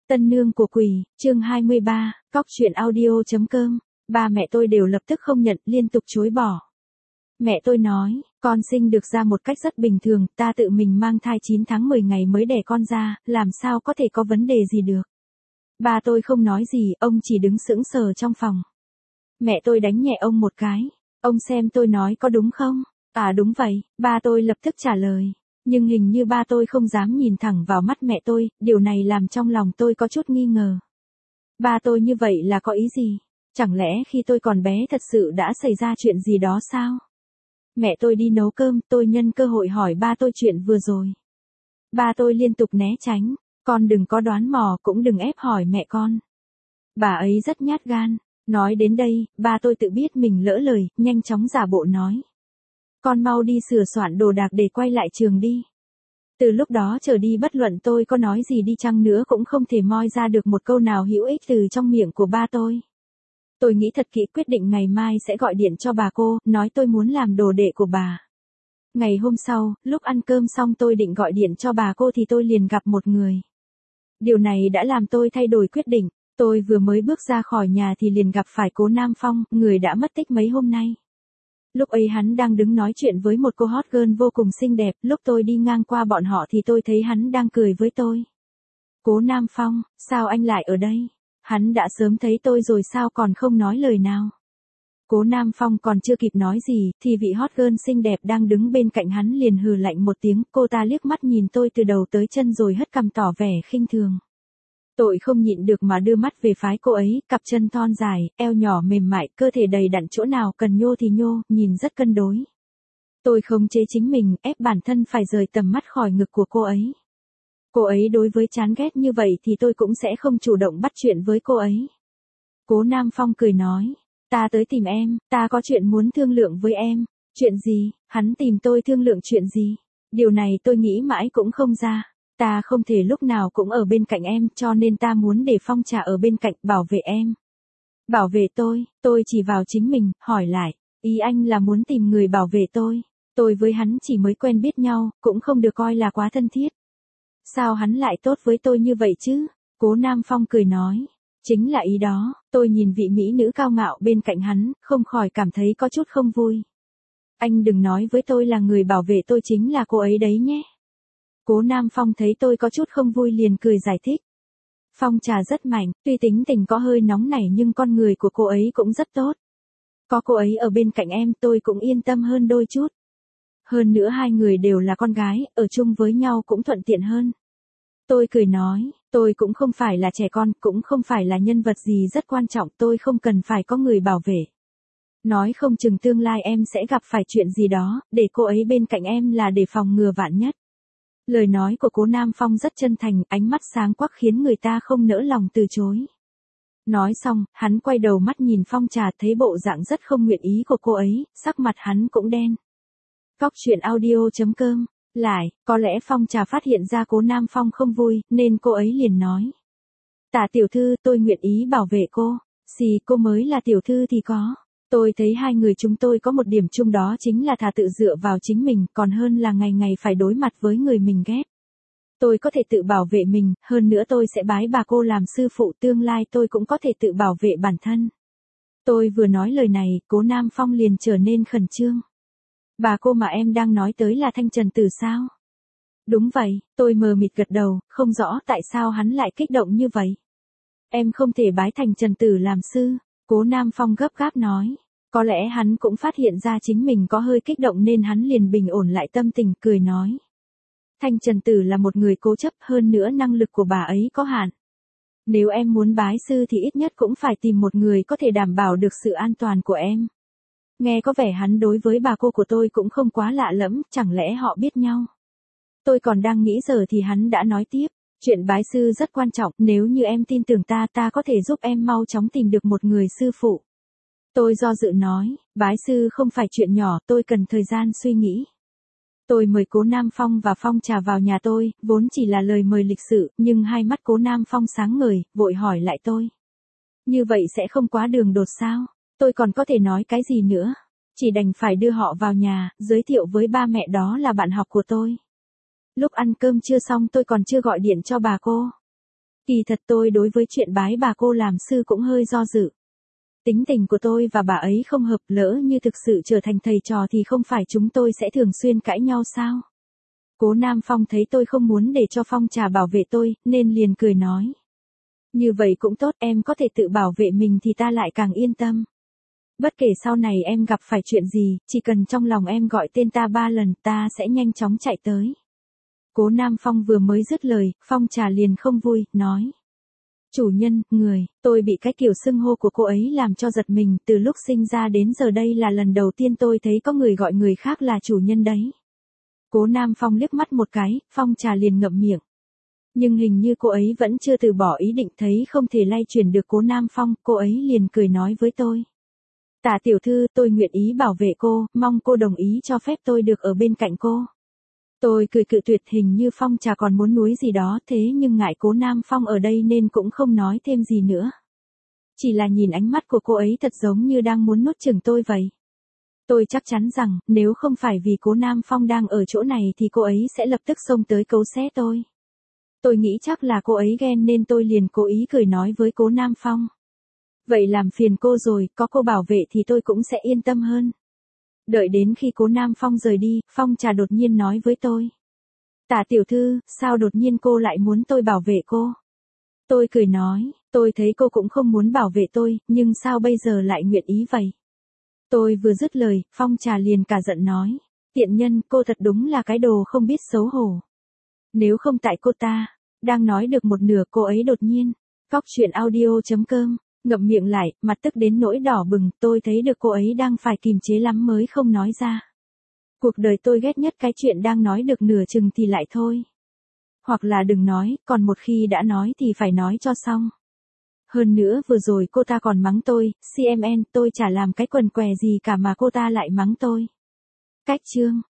Tân nương của quỷ, chương 23, cóc truyện audio.com. Ba mẹ tôi đều lập tức không nhận, liên tục chối bỏ. Mẹ tôi nói, con sinh được ra một cách rất bình thường, ta tự mình mang thai 9 tháng 10 ngày mới đẻ con ra, làm sao có thể có vấn đề gì được. Ba tôi không nói gì, ông chỉ đứng sững sờ trong phòng. Mẹ tôi đánh nhẹ ông một cái. Ông xem tôi nói có đúng không? À đúng vậy, ba tôi lập tức trả lời. Nhưng hình như ba tôi không dám nhìn thẳng vào mắt mẹ tôi, điều này làm trong lòng tôi có chút nghi ngờ. Ba tôi như vậy là có ý gì? Chẳng lẽ khi tôi còn bé thật sự đã xảy ra chuyện gì đó sao? Mẹ tôi đi nấu cơm, tôi nhân cơ hội hỏi ba tôi chuyện vừa rồi. Ba tôi liên tục né tránh, con đừng có đoán mò cũng đừng ép hỏi mẹ con. Bà ấy rất nhát gan. Nói đến đây, ba tôi tự biết mình lỡ lời, nhanh chóng giả bộ nói. Con mau đi sửa soạn đồ đạc để quay lại trường đi. Từ lúc đó trở đi bất luận tôi có nói gì đi chăng nữa cũng không thể moi ra được một câu nào hữu ích từ trong miệng của ba tôi. Tôi nghĩ thật kỹ quyết định ngày mai sẽ gọi điện cho bà cô, nói tôi muốn làm đồ đệ của bà. Ngày hôm sau, lúc ăn cơm xong tôi định gọi điện cho bà cô thì tôi liền gặp một người. Điều này đã làm tôi thay đổi quyết định. Tôi vừa mới bước ra khỏi nhà thì liền gặp phải Cố Nam Phong, người đã mất tích mấy hôm nay. Lúc ấy hắn đang đứng nói chuyện với một cô hot girl vô cùng xinh đẹp, lúc tôi đi ngang qua bọn họ thì tôi thấy hắn đang cười với tôi. Cố Nam Phong, sao anh lại ở đây? Hắn đã sớm thấy tôi rồi sao còn không nói lời nào? Cố Nam Phong còn chưa kịp nói gì, thì vị hot girl xinh đẹp đang đứng bên cạnh hắn liền hừ lạnh một tiếng, cô ta liếc mắt nhìn tôi từ đầu tới chân rồi hất cằm tỏ vẻ khinh thường. Tôi không nhịn được mà đưa mắt về phái cô ấy, cặp chân thon dài, eo nhỏ mềm mại, cơ thể đầy đặn chỗ nào cần nhô thì nhô, nhìn rất cân đối. Tôi khống chế chính mình, ép bản thân phải rời tầm mắt khỏi ngực của cô ấy. Cô ấy đối với chán ghét như vậy thì tôi cũng sẽ không chủ động bắt chuyện với cô ấy. Cố Nam Phong cười nói, ta tới tìm em, ta có chuyện muốn thương lượng với em. Chuyện gì? Hắn tìm tôi thương lượng chuyện gì? Điều này tôi nghĩ mãi cũng không ra. Ta không thể lúc nào cũng ở bên cạnh em, cho nên ta muốn để Phong Trà ở bên cạnh, bảo vệ em. Bảo vệ tôi chỉ vào chính mình, hỏi lại, ý anh là muốn tìm người bảo vệ tôi. Tôi với hắn chỉ mới quen biết nhau, cũng không được coi là quá thân thiết. Sao hắn lại tốt với tôi như vậy chứ? Cố Nam Phong cười nói, chính là ý đó. Tôi nhìn vị mỹ nữ cao ngạo bên cạnh hắn, không khỏi cảm thấy có chút không vui. Anh đừng nói với tôi là người bảo vệ tôi chính là cô ấy đấy nhé. Cố Nam Phong thấy tôi có chút không vui liền cười giải thích. Phong Trà rất mạnh, tuy tính tình có hơi nóng nảy nhưng con người của cô ấy cũng rất tốt. Có cô ấy ở bên cạnh em tôi cũng yên tâm hơn đôi chút. Hơn nữa hai người đều là con gái, ở chung với nhau cũng thuận tiện hơn. Tôi cười nói, tôi cũng không phải là trẻ con, cũng không phải là nhân vật gì rất quan trọng, tôi không cần phải có người bảo vệ. Nói không chừng tương lai em sẽ gặp phải chuyện gì đó, để cô ấy bên cạnh em là để phòng ngừa vạn nhất. Lời nói của Cố Nam Phong rất chân thành, ánh mắt sáng quắc khiến người ta không nỡ lòng từ chối. Nói xong, hắn quay đầu mắt nhìn Phong Trà thấy bộ dạng rất không nguyện ý của cô ấy, sắc mặt hắn cũng đen. Cóc truyện audio.com. Lại, có lẽ Phong Trà phát hiện ra Cố Nam Phong không vui, nên cô ấy liền nói. Tả tiểu thư, tôi nguyện ý bảo vệ cô. Xì, cô mới là tiểu thư thì có. Tôi thấy hai người chúng tôi có một điểm chung đó chính là thà tự dựa vào chính mình, còn hơn là ngày ngày phải đối mặt với người mình ghét. Tôi có thể tự bảo vệ mình, hơn nữa tôi sẽ bái bà cô làm sư phụ, tương lai tôi cũng có thể tự bảo vệ bản thân. Tôi vừa nói lời này, Cố Nam Phong liền trở nên khẩn trương. Bà cô mà em đang nói tới là Thanh Trần Tử sao? Đúng vậy, tôi mờ mịt gật đầu, không rõ tại sao hắn lại kích động như vậy. Em không thể bái Thanh Trần Tử làm sư. Cố Nam Phong gấp gáp nói. Có lẽ hắn cũng phát hiện ra chính mình có hơi kích động nên hắn liền bình ổn lại tâm tình, cười nói. Thanh Trần Tử là một người cố chấp, hơn nữa năng lực của bà ấy có hạn. Nếu em muốn bái sư thì ít nhất cũng phải tìm một người có thể đảm bảo được sự an toàn của em. Nghe có vẻ hắn đối với bà cô của tôi cũng không quá lạ lẫm, chẳng lẽ họ biết nhau. Tôi còn đang nghĩ giờ thì hắn đã nói tiếp. Chuyện bái sư rất quan trọng, nếu như em tin tưởng ta có thể giúp em mau chóng tìm được một người sư phụ. Tôi do dự nói, bái sư không phải chuyện nhỏ, tôi cần thời gian suy nghĩ. Tôi mời Cố Nam Phong và Phong Trà vào nhà tôi, vốn chỉ là lời mời lịch sự, nhưng hai mắt Cố Nam Phong sáng ngời, vội hỏi lại tôi. Như vậy sẽ không quá đường đột sao? Tôi còn có thể nói cái gì nữa? Chỉ đành phải đưa họ vào nhà, giới thiệu với ba mẹ đó là bạn học của tôi. Lúc ăn cơm trưa xong tôi còn chưa gọi điện cho bà cô. Kỳ thật tôi đối với chuyện bái bà cô làm sư cũng hơi do dự. Tính tình của tôi và bà ấy không hợp, lỡ như thực sự trở thành thầy trò thì không phải chúng tôi sẽ thường xuyên cãi nhau sao? Cố Nam Phong thấy tôi không muốn để cho Phong Trà bảo vệ tôi, nên liền cười nói. Như vậy cũng tốt, em có thể tự bảo vệ mình thì ta lại càng yên tâm. Bất kể sau này em gặp phải chuyện gì, chỉ cần trong lòng em gọi tên ta 3 lần, ta sẽ nhanh chóng chạy tới. Cố Nam Phong vừa mới dứt lời, Phong Trà liền không vui, nói. Chủ nhân, người, tôi bị cái kiểu xưng hô của cô ấy làm cho giật mình, từ lúc sinh ra đến giờ đây là lần đầu tiên tôi thấy có người gọi người khác là chủ nhân đấy. Cố Nam Phong liếc mắt một cái, Phong Trà liền ngậm miệng. Nhưng hình như cô ấy vẫn chưa từ bỏ ý định, thấy không thể lay chuyển được Cố Nam Phong, cô ấy liền cười nói với tôi. Tả tiểu thư, tôi nguyện ý bảo vệ cô, mong cô đồng ý cho phép tôi được ở bên cạnh cô. Tôi cười cự tuyệt, hình như Phong Trà còn muốn nuối gì đó, thế nhưng ngại Cố Nam Phong ở đây nên cũng không nói thêm gì nữa. Chỉ là nhìn ánh mắt của cô ấy thật giống như đang muốn nuốt chửng tôi vậy. Tôi chắc chắn rằng, nếu không phải vì Cố Nam Phong đang ở chỗ này thì cô ấy sẽ lập tức xông tới cấu xé tôi. Tôi nghĩ chắc là cô ấy ghen nên tôi liền cố ý cười nói với Cố Nam Phong. Vậy làm phiền cô rồi, có cô bảo vệ thì tôi cũng sẽ yên tâm hơn. Đợi đến khi Cố Nam Phong rời đi, Phong Trà đột nhiên nói với tôi. Tả tiểu thư, sao đột nhiên cô lại muốn tôi bảo vệ cô? Tôi cười nói, tôi thấy cô cũng không muốn bảo vệ tôi, nhưng sao bây giờ lại nguyện ý vậy? Tôi vừa dứt lời, Phong Trà liền cả giận nói. Tiện nhân, cô thật đúng là cái đồ không biết xấu hổ. Nếu không tại cô ta, đang nói được một nửa cô ấy đột nhiên. Cóc truyện audio.com, ngậm miệng lại, mặt tức đến nỗi đỏ bừng, tôi thấy được cô ấy đang phải kìm chế lắm mới không nói ra. Cuộc đời tôi ghét nhất cái chuyện đang nói được nửa chừng thì lại thôi. Hoặc là đừng nói, còn một khi đã nói thì phải nói cho xong. Hơn nữa vừa rồi cô ta còn mắng tôi, CMN, tôi chả làm cái quần què gì cả mà cô ta lại mắng tôi. Cách chương.